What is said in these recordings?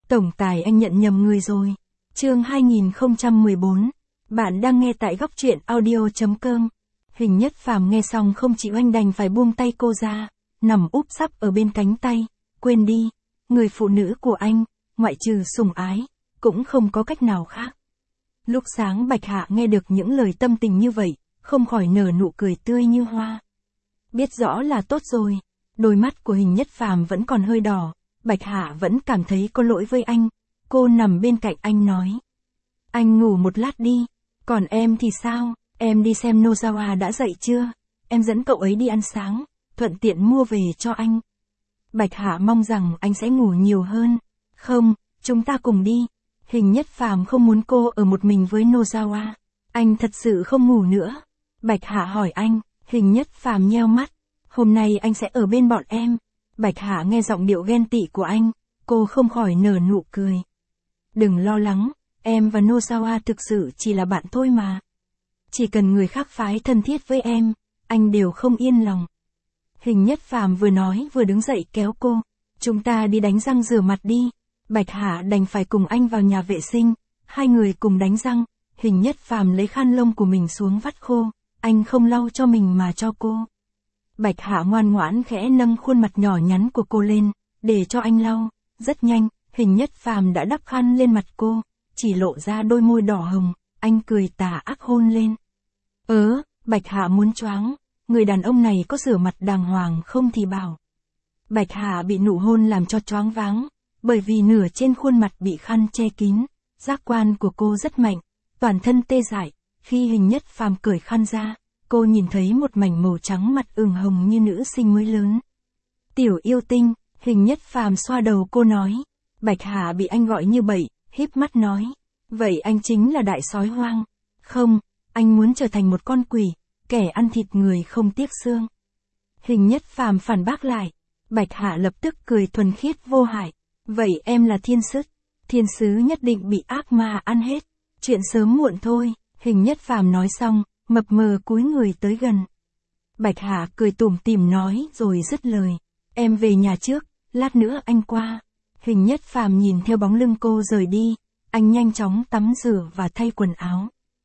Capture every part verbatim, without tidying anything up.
Tổng tài anh nhận nhầm người rồi. Chương hai nghìn không trăm mười bốn. Bạn đang nghe tại góc truyện audio chấm com. Hình Nhất Phàm nghe xong không chịu, anh đành phải buông tay cô ra, nằm úp sấp ở bên cánh tay. Quên đi, người phụ nữ của anh, ngoại trừ sủng ái, cũng không có cách nào khác. Lúc sáng Bạch Hạ nghe được những lời tâm tình như vậy, không khỏi nở nụ cười tươi như hoa. Biết rõ là tốt rồi. Đôi mắt của Hình Nhất Phàm vẫn còn hơi đỏ. Bạch Hạ vẫn cảm thấy có lỗi với anh. Cô nằm bên cạnh anh nói. Anh ngủ một lát đi. Còn em thì sao? Em đi xem Nozawa đã dậy chưa? Em dẫn cậu ấy đi ăn sáng, thuận tiện mua về cho anh. Bạch Hạ mong rằng anh sẽ ngủ nhiều hơn. Không, chúng ta cùng đi. Hình Nhất Phàm không muốn cô ở một mình với Nozawa. Anh thật sự không ngủ nữa. Bạch Hạ hỏi anh. Hình Nhất Phàm nheo mắt. Hôm nay anh sẽ ở bên bọn em. Bạch Hạ nghe giọng điệu ghen tị của anh, cô không khỏi nở nụ cười. Đừng lo lắng, em và Nozawa thực sự chỉ là bạn thôi mà. Chỉ cần người khác phái thân thiết với em, anh đều không yên lòng. Hình Nhất Phàm vừa nói vừa đứng dậy kéo cô. Chúng ta đi đánh răng rửa mặt đi. Bạch Hạ đành phải cùng anh vào nhà vệ sinh. Hai người cùng đánh răng. Hình Nhất Phàm lấy khăn lông của mình xuống vắt khô. Anh không lau cho mình mà cho cô. Bạch Hạ ngoan ngoãn khẽ nâng khuôn mặt nhỏ nhắn của cô lên, để cho anh lau. Rất nhanh, Hình Nhất Phàm đã đắp khăn lên mặt cô, chỉ lộ ra đôi môi đỏ hồng. Anh cười tà ác hôn lên. Ớ, Bạch Hạ muốn choáng. Người đàn ông này có rửa mặt đàng hoàng không thì bảo. Bạch Hạ bị nụ hôn làm cho choáng váng, bởi vì nửa trên khuôn mặt bị khăn che kín. Giác quan của cô rất mạnh, toàn thân tê dại. Khi Hình Nhất Phàm cởi khăn ra, cô nhìn thấy một mảnh màu trắng mặt ửng hồng như nữ sinh mới lớn. Tiểu yêu tinh, Hình Nhất Phàm xoa đầu cô nói. Bạch Hạ bị anh gọi như vậy, híp mắt nói. Vậy anh chính là đại sói hoang. Không, anh muốn trở thành một con quỷ, kẻ ăn thịt người không tiếc xương. Hình Nhất Phàm phản bác lại. Bạch Hạ lập tức cười thuần khiết vô hại. Vậy em là thiên sứ. Thiên sứ nhất định bị ác ma ăn hết. Chuyện sớm muộn thôi. Hình Nhất Phàm nói xong, mập mờ cúi người tới gần. Bạch Hạ cười tủm tỉm nói rồi dứt lời. Em về nhà trước, lát nữa anh qua. Hình Nhất Phàm nhìn theo bóng lưng cô rời đi. Anh nhanh chóng tắm rửa và thay quần áo.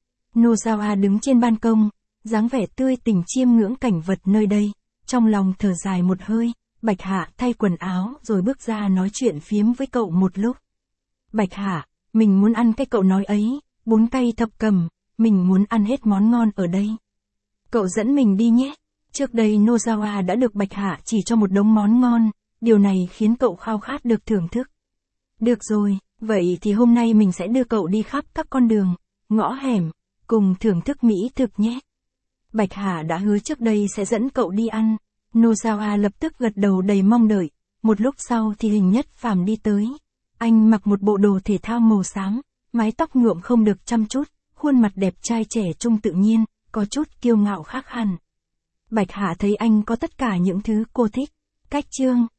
Nozawa đứng trên ban công, dáng vẻ tươi tỉnh chiêm ngưỡng cảnh vật nơi đây. Trong lòng thở dài một hơi, Bạch Hạ thay quần áo rồi bước ra nói chuyện phiếm với cậu một lúc. Bạch Hạ, mình muốn ăn cái cậu nói ấy, bún cay thập cẩm. Mình muốn ăn hết món ngon ở đây. Cậu dẫn mình đi nhé. Trước đây Nozawa đã được Bạch Hạ chỉ cho một đống món ngon, điều này khiến cậu khao khát được thưởng thức. Được rồi, vậy thì hôm nay mình sẽ đưa cậu đi khắp các con đường, ngõ hẻm, cùng thưởng thức mỹ thực nhé. Bạch Hạ đã hứa trước đây sẽ dẫn cậu đi ăn. Nozawa lập tức gật đầu đầy mong đợi. Một lúc sau thì Hình Nhất Phàm đi tới. Anh mặc một bộ đồ thể thao màu xám, mái tóc nhuộm không được chăm chút. Khuôn mặt đẹp trai trẻ trung tự nhiên, có chút kiêu ngạo khác hẳn. Bạch Hạ thấy anh có tất cả những thứ cô thích. Cách chương